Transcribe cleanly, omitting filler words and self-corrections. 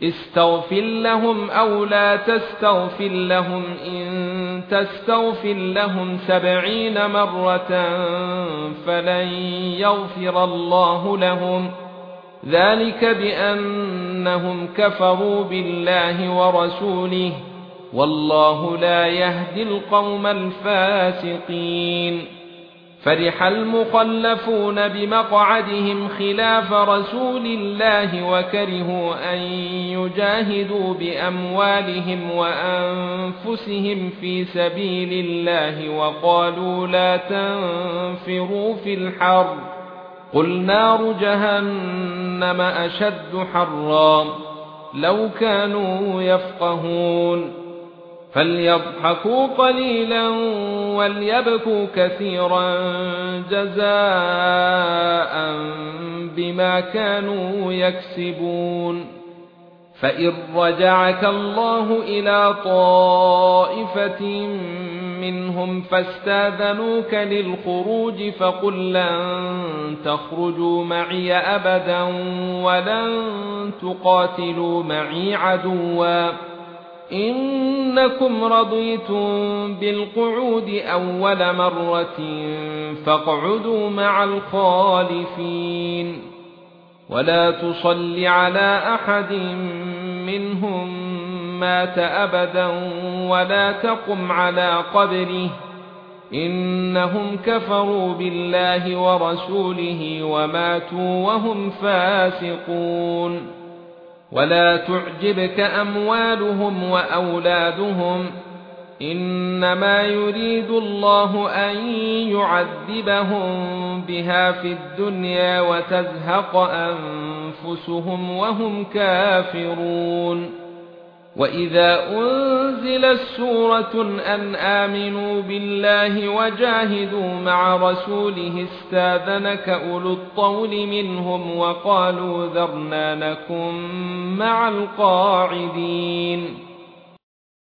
استغفر لهم أو لا تستغفر لهم إن تستغفر لهم 70 مرة فلن يغفر الله لهم ذلك بأنهم كفروا بالله ورسوله والله لا يهدي القوم الفاسقين فرح المخلفون بمقعدهم خلاف رسول الله وكرهوا أن يجاهدوا بأموالهم وأنفسهم في سبيل الله وقالوا لا تنفروا في الحر قل نار جهنم أشد حرا لو كانوا يفقهون فليضحكوا قليلا وليبكوا كثيرا جزاء بما كانوا يكسبون فإن رجعك الله إلى طائفة منهم فاستاذنوك للخروج فقل لن تخرجوا معي أبدا ولن تقاتلوا معي عدوا إنكم رضيتم بالقعود أول مرة فاقعدوا مع الخالفين ولا تصل على أحد منهم مات أبدا ولا تقم على قبره إنهم كفروا بالله ورسوله وماتوا وهم فاسقون ولا تعجبك أموالهم وأولادهم إنما يريد الله أن يعذبهم بها في الدنيا وتزهق أنفسهم وهم كافرون وإذا أنزلت سورة أن آمنوا بالله وجاهدوا مع رسوله استاذنك أولو الطول منهم وقالوا ذرنا نكن مع القاعدين